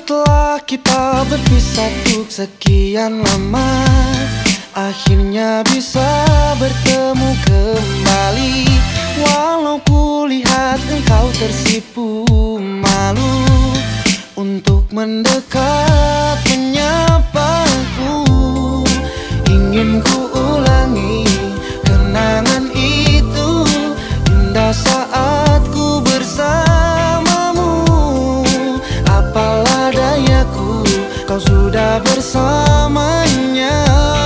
Setelah kita berpisah untuk sekian lama, akhirnya bisa bertemu kembali. Walau kulihat engkau tersipu malu untuk mendekat menyapaku. Ingin ku ulangi kenangan itu, indah saat ku bersamamu. Apalah dayaku, kau sudah bersamanya.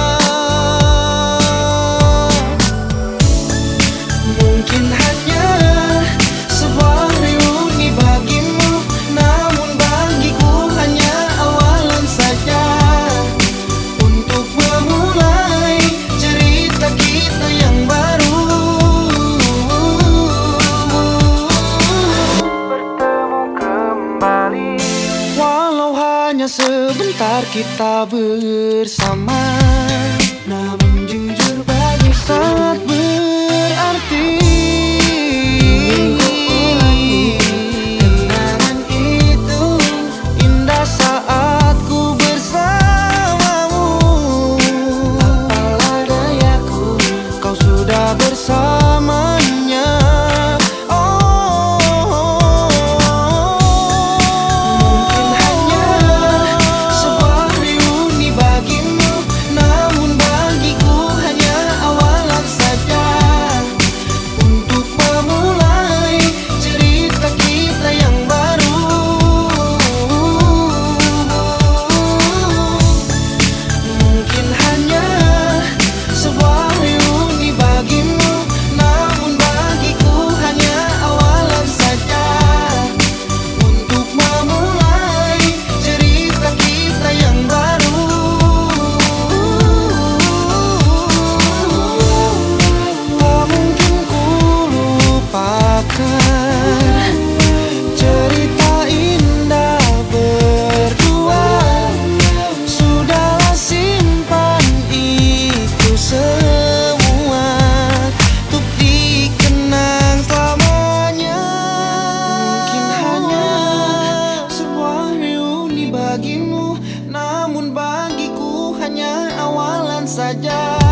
Mungkin hanya sebuah reuni bagimu, namun bagiku hanya awalan saja untuk memulai cerita kita yang baru. Bertemu kembali, walau hanya sebentar kita bersama, namun jujur bagi sangat berarti. Kenangan itu indah saat ku bersamamu. Apalah dayaku, kau sudah bersamanya. Mungkin hanya sebuah reuni bagimu, namun bagiku hanya awalan saja untuk memulai cerita kita yang baru. Mungkin hanya sebuah reuni bagimu, namun bagiku hanya awalan saja untuk memulai cerita kita yang baru. Tak mungkin ku lupakan cerita indah berdua. Sudahlah simpan itu semua untuk dikenang selamanya. Mungkin hanya sebuah reuni bagimu, namun bagiku hanya awalan saja